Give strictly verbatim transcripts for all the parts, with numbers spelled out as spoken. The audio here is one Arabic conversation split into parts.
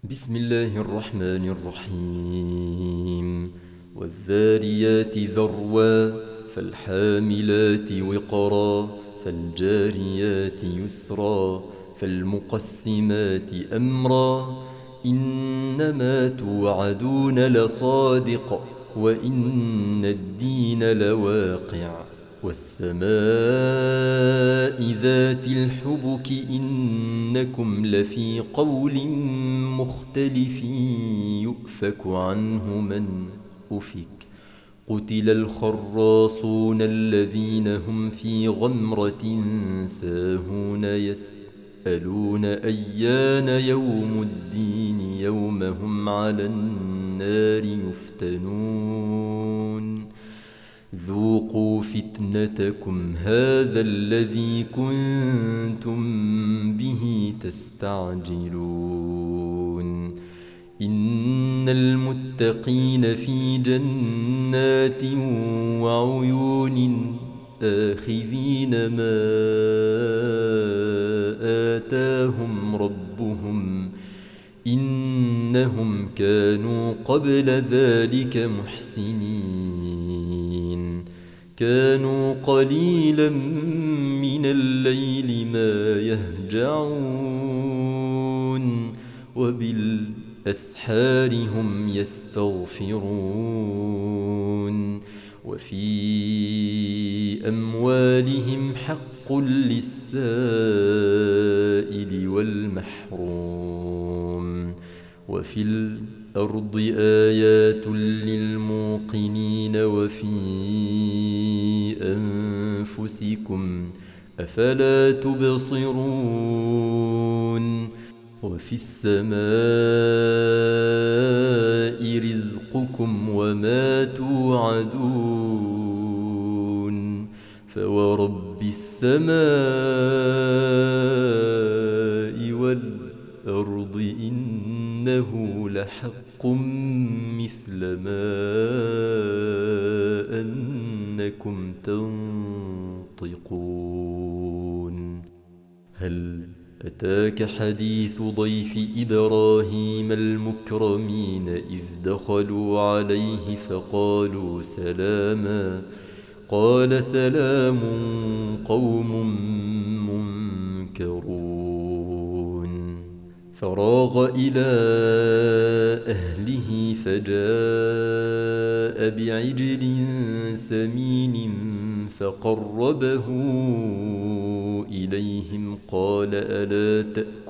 بسم الله الرحمن الرحيم والذاريات ذروا فالحاملات وقرا فالجاريات يسرا فالمقسمات أمرا إنما توعدون لصادق وإن الدين لواقع والسماء ذات الحبك إنكم لفي قول مختلف يؤفك عنه من أفك قتل الخراصون الذين هم في غمرة ساهون يسألون أيان يوم الدين يوم هم على النار يفتنون ذوقوا فتنتكم هذا الذي كنتم به تستعجلون إن المتقين في جنات وعيون آخذين ما آتاهم ربهم إنهم كانوا قبل ذلك محسنين كانوا قليلا من الليل ما يهجعون وبالأسحار هم يستغفرون وفي أموالهم حق للسائل والمحروم وفي الأرض آيات للموقنين وفي أنفسكم أفلا تبصرون وفي السماء رزقكم وما توعدون فورب السماء والأرض إنه لحق مثل ما أنكم تنطقون هل أتاك حديث ضيف إبراهيم المكرمين إذ دخلوا عليه فقالوا سلاما قال سلام قوم منكرون فراغ إلى أهله فجاء بعجل سمين فقربه إليهم قال ألا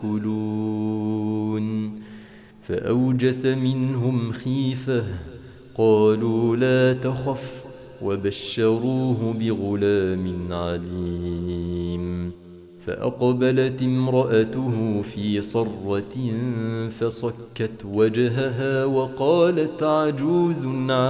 تأكلون فأوجس منهم خيفة قالوا لا تخف وبشروه بغلام عليم فأقبلت امرأته في صرة فصكت وجهها وقالت عجوز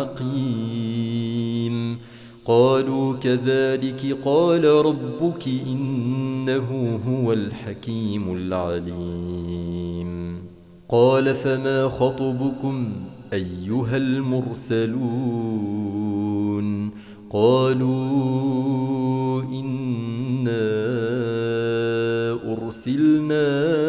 عقيم قالوا كذلك قال ربك إنه هو الحكيم العليم قال فما خطبكم أيها المرسلون قالوا إنا أرسلنا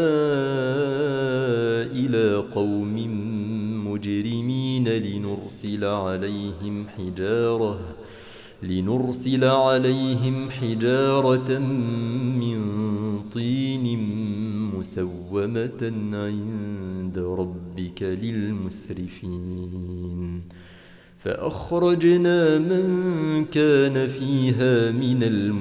إلى قوم مجرمين لنرسل عليهم حجارة لنرسل عليهم حجارة من طين مسومة عند ربك للمسرفين فأخرجنا من كان فيها من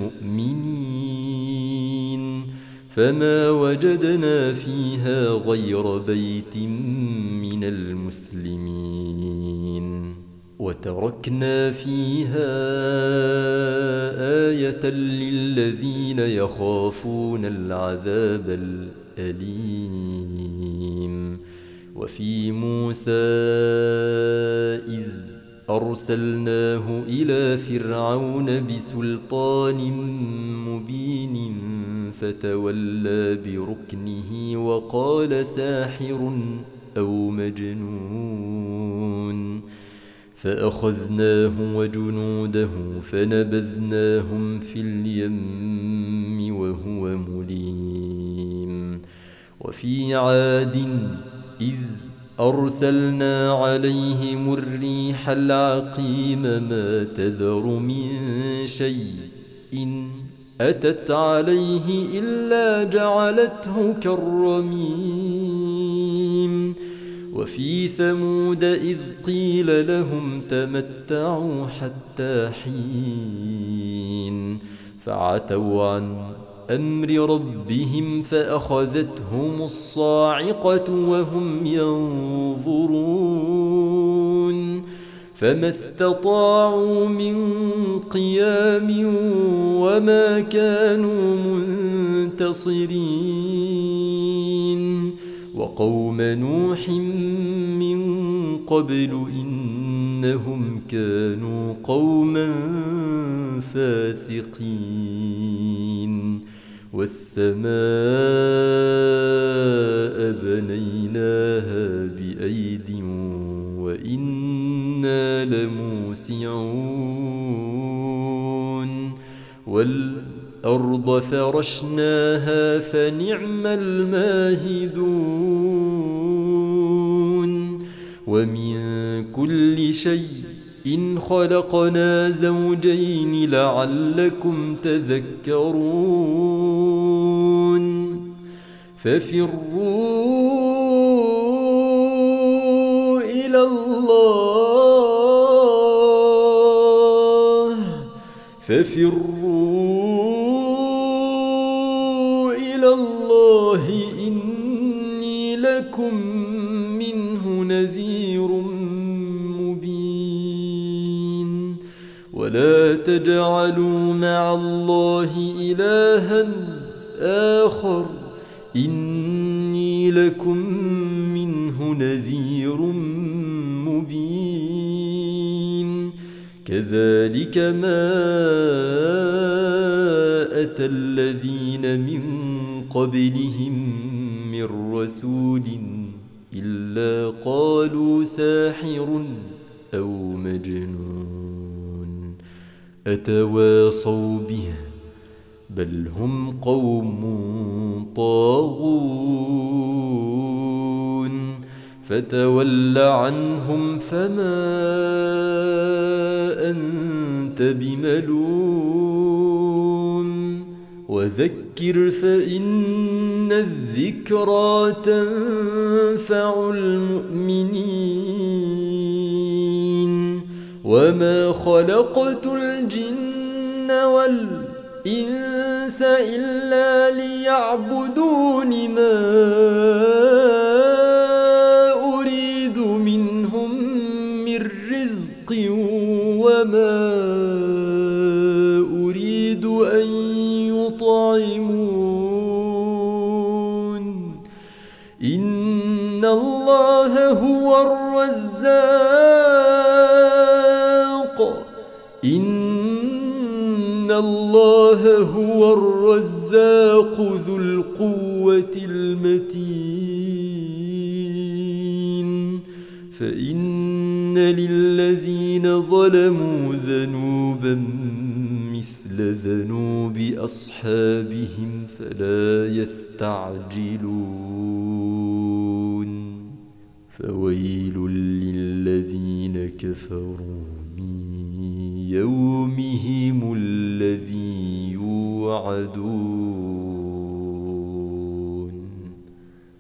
المؤمنين فما وجدنا فيها غير بيت من المسلمين وتركنا فيها آية للذين يخافون العذاب الأليم وفي موسى إذ أرسلناه إلى فرعون بسلطان مبين فتولى بركنه وقال ساحر أو مجنون فأخذناه وجنوده فنبذناهم في اليم وهو مليم وفي عاد إذ أرسلنا عليهم الريح العقيم ما تذر من شيء إن أتت عليه إلا جعلته كالرميم وفي ثمود إذ قيل لهم تمتعوا حتى حين فعتوا عن أمر ربهم فأخذتهم الصاعقة وهم ينظرون فما استطاعوا من قيام وما كانوا منتصرين وقوم نوح من قبل إنهم كانوا قوما فاسقين والسماء بنيناها بأيد وإنا لموسعون والأرض فرشناها فنعم الماهدون ومن كل شيء إن خلقنا زوجين لعلكم تذكرون ففروا إلى الله ففروا إلى الله إني لكم منه نذير مبين ولا تجعلوا مع الله إلها آخر إني لكم منه نذير مبين كذلك ما أتى الذين من قبلهم من رسول إلا قالوا ساحر أو مجنون أتواصوا به بل هم قوم طاغون فتول عنهم فما أنت بملوم وذكر فإن الذكرى تنفع المؤمنين وما خلقت الجن والإنس إلا ليعبدون ما أريد منهم من رزق وما أريد أن يطعمون إن الله هو الرزاق إن الله هو الرزاق ذو القوة المتين فإن للذين ظلموا ذنوبا مثل ذنوب أصحابهم فلا يستعجلون فويل للذين كفروا من يومهم الذي يوعدون